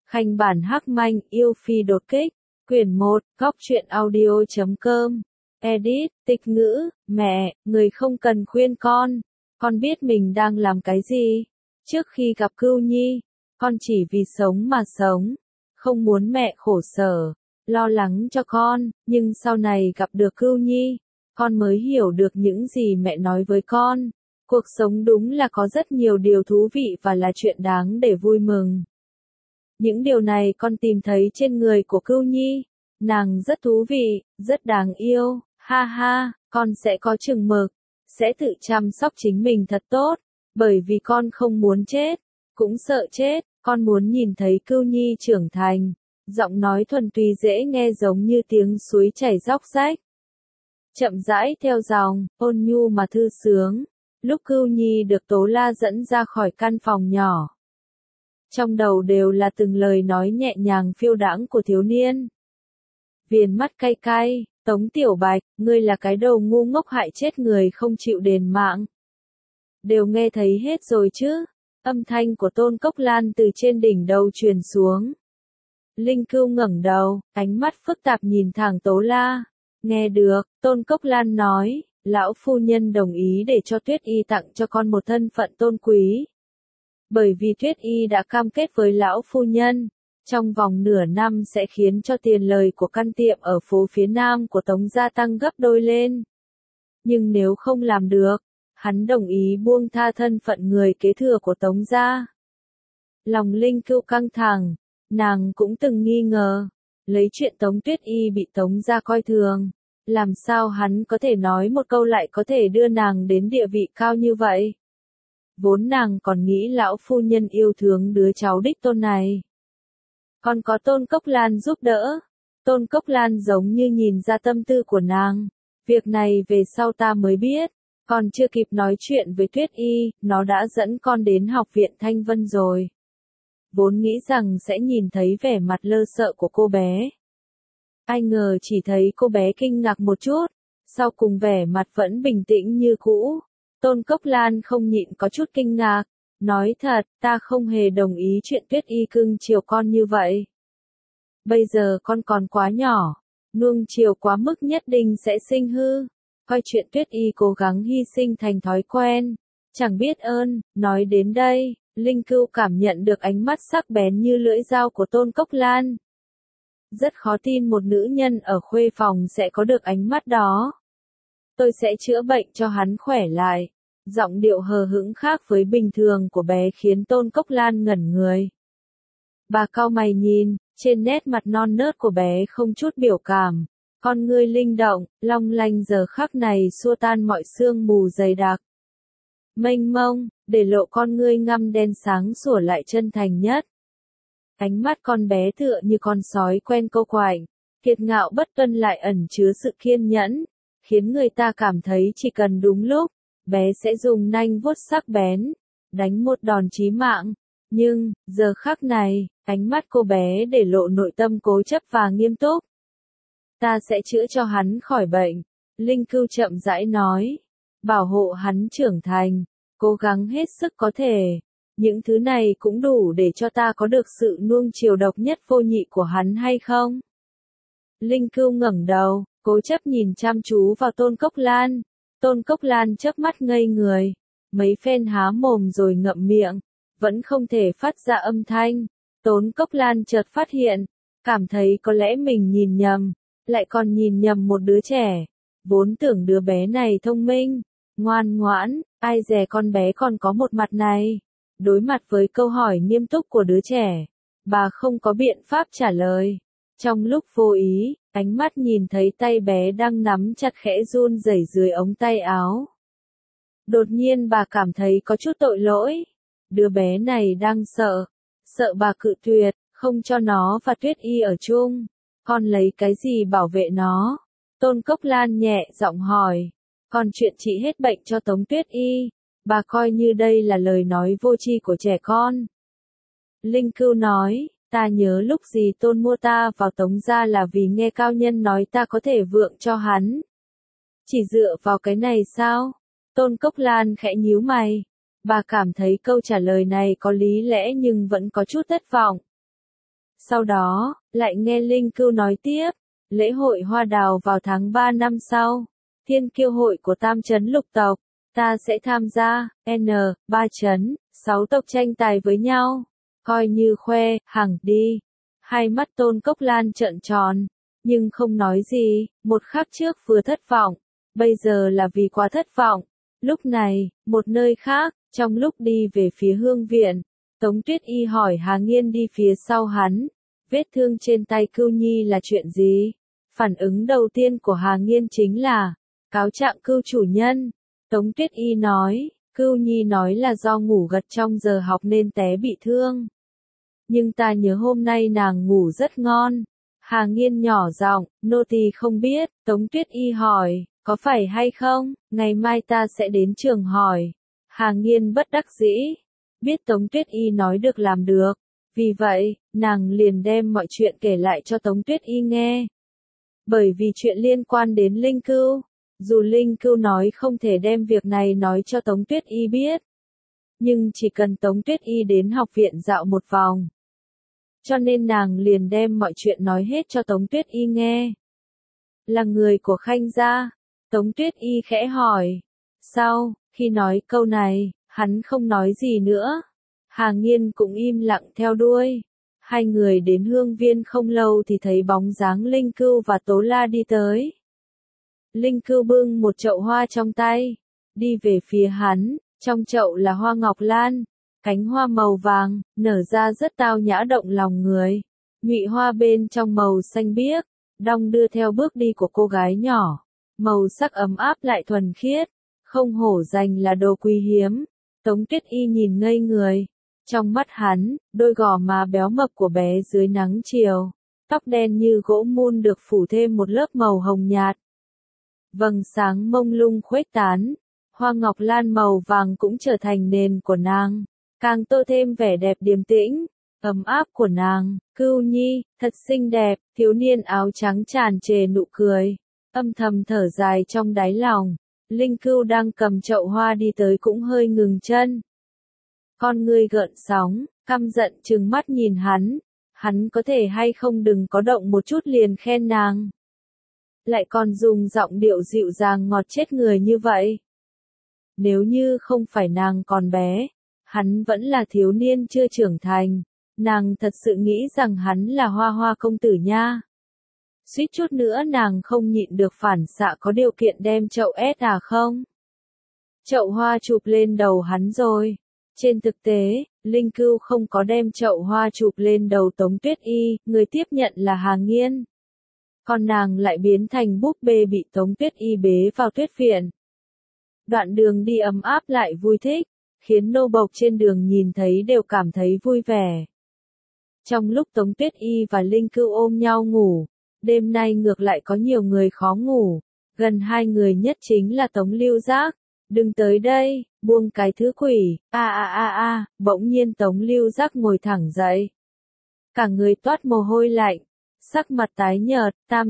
Khanh bản hắc manh yêu phi đột kích. Quyển 1, góc truyện audio.com. Edit, tịch ngữ, mẹ, người không cần khuyên con biết mình đang làm cái gì. Trước khi gặp Cưu Nhi, con chỉ vì sống mà sống, không muốn mẹ khổ sở, lo lắng cho con, nhưng sau này gặp được Cưu Nhi, con mới hiểu được những gì mẹ nói với con. Cuộc sống đúng là có rất nhiều điều thú vị và là chuyện đáng để vui mừng. Những điều này con tìm thấy trên người của Cưu Nhi. Nàng rất thú vị, rất đáng yêu, ha ha, con sẽ có chừng mực, sẽ tự chăm sóc chính mình thật tốt, bởi vì con không muốn chết, cũng sợ chết, con muốn nhìn thấy Cưu Nhi trưởng thành. Giọng nói thuần túy dễ nghe giống như tiếng suối chảy róc rách. Chậm rãi theo dòng, ôn nhu mà thư sướng. Lúc Cưu Nhi được Tố La dẫn ra khỏi căn phòng nhỏ, trong đầu đều là từng lời nói nhẹ nhàng phiêu đãng của thiếu niên. Viền mắt cay cay, Tống Tiểu Bạch, ngươi là cái đầu ngu ngốc hại chết người không chịu đền mạng. Đều nghe thấy hết rồi chứ? Âm thanh của Tôn Cốc Lan từ trên đỉnh đầu truyền xuống. Linh Cưu ngẩng đầu, ánh mắt phức tạp nhìn thẳng Tố La. Nghe được, Tôn Cốc Lan nói, lão phu nhân đồng ý để cho Tuyết Y tặng cho con một thân phận tôn quý. Bởi vì Tuyết Y đã cam kết với lão phu nhân, trong vòng nửa năm sẽ khiến cho tiền lời của căn tiệm ở phố phía nam của Tống gia tăng gấp đôi lên. Nhưng nếu không làm được, hắn đồng ý buông tha thân phận người kế thừa của Tống gia. Lòng Linh Cưu căng thẳng, nàng cũng từng nghi ngờ, lấy chuyện Tống Tuyết Y bị Tống gia coi thường, làm sao hắn có thể nói một câu lại có thể đưa nàng đến địa vị cao như vậy. Vốn nàng còn nghĩ lão phu nhân yêu thương đứa cháu đích tôn này. Còn có Tôn Cốc Lan giúp đỡ. Tôn Cốc Lan giống như nhìn ra tâm tư của nàng. Việc này về sau ta mới biết. Còn chưa kịp nói chuyện với Tuyết Y, nó đã dẫn con đến học viện Thanh Vân rồi. Vốn nghĩ rằng sẽ nhìn thấy vẻ mặt lơ sợ của cô bé. Ai ngờ chỉ thấy cô bé kinh ngạc một chút, sau cùng vẻ mặt vẫn bình tĩnh như cũ. Tôn Cốc Lan không nhịn có chút kinh ngạc, nói thật, ta không hề đồng ý chuyện Tuyết Y cưng chiều con như vậy. Bây giờ con còn quá nhỏ, nuông chiều quá mức nhất định sẽ sinh hư, coi chuyện Tuyết Y cố gắng hy sinh thành thói quen, chẳng biết ơn. Nói đến đây, Linh Cưu cảm nhận được ánh mắt sắc bén như lưỡi dao của Tôn Cốc Lan. Rất khó tin một nữ nhân ở khuê phòng sẽ có được ánh mắt đó. Tôi sẽ chữa bệnh cho hắn khỏe lại. Giọng điệu hờ hững khác với bình thường của bé khiến Tôn Cốc Lan ngẩn người. Bà cau mày nhìn, trên nét mặt non nớt của bé không chút biểu cảm. Con ngươi linh động, long lanh giờ khắc này xua tan mọi sương mù dày đặc. Mênh mông, để lộ con ngươi ngăm đen sáng sủa lại chân thành nhất. Ánh mắt con bé tựa như con sói quen câu quạnh, kiệt ngạo bất tuân lại ẩn chứa sự kiên nhẫn, khiến người ta cảm thấy chỉ cần đúng lúc, bé sẽ dùng nanh vuốt sắc bén, đánh một đòn chí mạng. Nhưng, giờ khắc này, ánh mắt cô bé để lộ nội tâm cố chấp và nghiêm túc. Ta sẽ chữa cho hắn khỏi bệnh, Linh Cưu chậm rãi nói. Bảo hộ hắn trưởng thành, cố gắng hết sức có thể. Những thứ này cũng đủ để cho ta có được sự nuông chiều độc nhất vô nhị của hắn hay không? Linh Cưu ngẩng đầu, cố chấp nhìn chăm chú vào Tôn Cốc Lan. Tôn Cốc Lan chớp mắt ngây người, mấy phen há mồm rồi ngậm miệng, vẫn không thể phát ra âm thanh. Tôn Cốc Lan chợt phát hiện, cảm thấy có lẽ mình nhìn nhầm, lại còn nhìn nhầm một đứa trẻ. Vốn tưởng đứa bé này thông minh, ngoan ngoãn, ai dè con bé còn có một mặt này. Đối mặt với câu hỏi nghiêm túc của đứa trẻ, bà không có biện pháp trả lời. Trong lúc vô ý, ánh mắt nhìn thấy tay bé đang nắm chặt khẽ run rẩy dưới ống tay áo. Đột nhiên bà cảm thấy có chút tội lỗi. Đứa bé này đang sợ bà cự tuyệt, không cho nó và Tuyết Y ở chung. Con lấy cái gì bảo vệ nó? Tôn Cốc Lan nhẹ giọng hỏi. Con chuyện trị hết bệnh cho Tống Tuyết Y. Bà coi như đây là lời nói vô tri của trẻ con. Linh Cưu nói, ta nhớ lúc gì Tôn mua ta vào Tống gia là vì nghe cao nhân nói ta có thể vượng cho hắn. Chỉ dựa vào cái này sao? Tôn Cốc Lan khẽ nhíu mày. Bà cảm thấy câu trả lời này có lý lẽ nhưng vẫn có chút thất vọng. Sau đó, lại nghe Linh Cưu nói tiếp, lễ hội hoa đào vào tháng 3 năm sau, thiên kiêu hội của Tam Trấn Lục tộc, ta sẽ tham gia, ba trấn, 6 tộc tranh tài với nhau, coi như khoe, hằng đi. Hai mắt Tôn Cốc Lan trợn tròn, nhưng không nói gì, một khắc trước vừa thất vọng, bây giờ là vì quá thất vọng. Lúc này, một nơi khác, trong lúc đi về phía hương viện, Tống Tuyết Y hỏi Hà Nghiên đi phía sau hắn, vết thương trên tay Cưu Nhi là chuyện gì? Phản ứng đầu tiên của Hà Nghiên chính là, cáo trạng Cưu chủ nhân. Tống Tuyết Y nói, Cưu Nhi nói là do ngủ gật trong giờ học nên té bị thương. Nhưng ta nhớ hôm nay nàng ngủ rất ngon. Hà Nghiên nhỏ giọng, nô tỳ không biết. Tống Tuyết Y hỏi, có phải hay không? Ngày mai ta sẽ đến trường hỏi. Hà Nghiên bất đắc dĩ, biết Tống Tuyết Y nói được làm được. Vì vậy, nàng liền đem mọi chuyện kể lại cho Tống Tuyết Y nghe. Bởi vì chuyện liên quan đến Linh Cưu, dù Linh Cưu nói không thể đem việc này nói cho Tống Tuyết Y biết, nhưng chỉ cần Tống Tuyết Y đến học viện dạo một vòng, cho nên nàng liền đem mọi chuyện nói hết cho Tống Tuyết Y nghe. Là người của Khanh gia? Tống Tuyết Y khẽ hỏi. Sau, khi nói câu này, hắn không nói gì nữa. Hà Nghiên cũng im lặng theo đuôi. Hai người đến hương viên không lâu thì thấy bóng dáng Linh Cưu và Tố La đi tới. Linh Cưu bưng một chậu hoa trong tay, đi về phía hắn, trong chậu là hoa ngọc lan, cánh hoa màu vàng, nở ra rất tao nhã động lòng người. Nhụy hoa bên trong màu xanh biếc, đong đưa theo bước đi của cô gái nhỏ, màu sắc ấm áp lại thuần khiết, không hổ danh là đồ quý hiếm. Tống Tuyết Y nhìn ngây người. Trong mắt hắn, đôi gò má béo mập của bé dưới nắng chiều, tóc đen như gỗ mun được phủ thêm một lớp màu hồng nhạt. Vầng sáng mông lung khuếch tán, hoa ngọc lan màu vàng cũng trở thành nền của nàng, càng tô thêm vẻ đẹp điềm tĩnh, ấm áp của nàng. Cưu Nhi, thật xinh đẹp, thiếu niên áo trắng tràn trề nụ cười, âm thầm thở dài trong đáy lòng. Linh Cưu đang cầm chậu hoa đi tới cũng hơi ngừng chân. Con ngươi gợn sóng, căm giận trừng mắt nhìn hắn có thể hay không đừng có động một chút liền khen nàng. Lại còn dùng giọng điệu dịu dàng ngọt chết người như vậy. Nếu như không phải nàng còn bé, hắn vẫn là thiếu niên chưa trưởng thành, nàng thật sự nghĩ rằng hắn là Hoa Hoa công tử nha. Suýt chút nữa nàng không nhịn được phản xạ có điều kiện đem chậu ép không? Chậu hoa chụp lên đầu hắn rồi. Trên thực tế, Linh Cưu không có đem chậu hoa chụp lên đầu Tống Tuyết Y, người tiếp nhận là Hà Nghiên. Còn nàng lại biến thành búp bê bị Tống Tuyết Y bế vào tuyết viện. Đoạn đường đi ấm áp lại vui thích, khiến nô bộc trên đường nhìn thấy đều cảm thấy vui vẻ. Trong lúc Tống Tuyết Y và Linh Cưu ôm nhau ngủ, đêm nay ngược lại có nhiều người khó ngủ, gần hai người nhất chính là Tống Lưu Giác. Đừng tới đây, buông cái thứ quỷ, bỗng nhiên Tống Lưu Giác ngồi thẳng dậy. Cả người toát mồ hôi lạnh, sắc mặt tái nhợt, Tam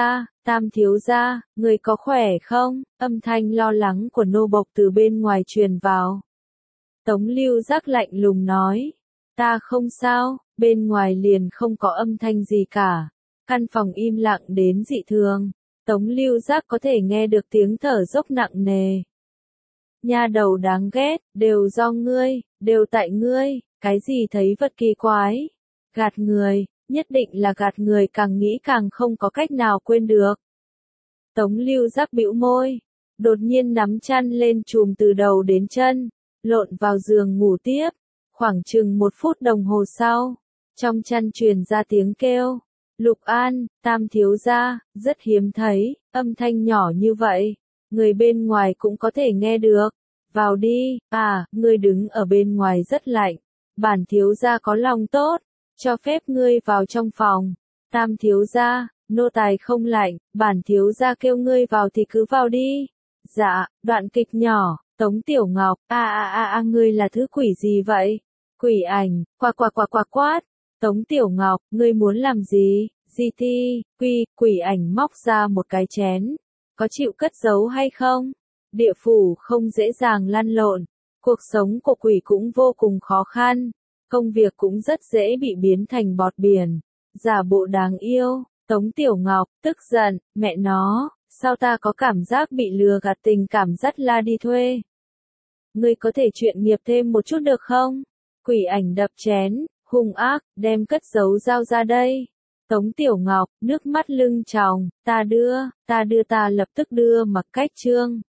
thiếu gia, người có khỏe không? Âm thanh lo lắng của nô bộc từ bên ngoài truyền vào. Tống Lưu Giác lạnh lùng nói, ta không sao, bên ngoài liền không có âm thanh gì cả. Căn phòng im lặng đến dị thường, Tống Lưu Giác có thể nghe được tiếng thở dốc nặng nề. Nha đầu đáng ghét, đều do ngươi, đều tại ngươi, cái gì thấy vật kỳ quái. Gạt người, nhất định là gạt người, càng nghĩ càng không có cách nào quên được. Tống Lưu Giác bĩu môi, đột nhiên nắm chăn lên trùm từ đầu đến chân, lộn vào giường ngủ tiếp. Khoảng chừng 1 phút đồng hồ sau, trong chăn truyền ra tiếng kêu. Lục An, Tam thiếu gia, rất hiếm thấy, âm thanh nhỏ như vậy, người bên ngoài cũng có thể nghe được. Vào đi, ngươi đứng ở bên ngoài rất lạnh, bản thiếu gia có lòng tốt, cho phép ngươi vào trong phòng. Tam thiếu gia, nô tài không lạnh, bản thiếu gia kêu ngươi vào thì cứ vào đi. Dạ, đoạn kịch nhỏ, Tống Tiểu Ngọc, ngươi là thứ quỷ gì vậy? Quỷ ảnh, quát. Tống Tiểu Ngọc, ngươi muốn làm gì? Di thi, quỷ ảnh móc ra một cái chén. Có chịu cất giấu hay không? Địa phủ không dễ dàng lăn lộn. Cuộc sống của quỷ cũng vô cùng khó khăn. công việc cũng rất dễ bị biến thành bọt biển. Giả bộ đáng yêu, Tống Tiểu Ngọc, tức giận, mẹ nó, sao ta có cảm giác bị lừa gạt tình cảm dắt la đi thuê. Ngươi có thể chuyện nghiệp thêm một chút được không? Quỷ ảnh đập chén, hung ác, đem cất giấu dao ra đây. Tống Tiểu Ngọc, nước mắt lưng tròng, ta đưa, ta lập tức đưa Mặc Cách Trương.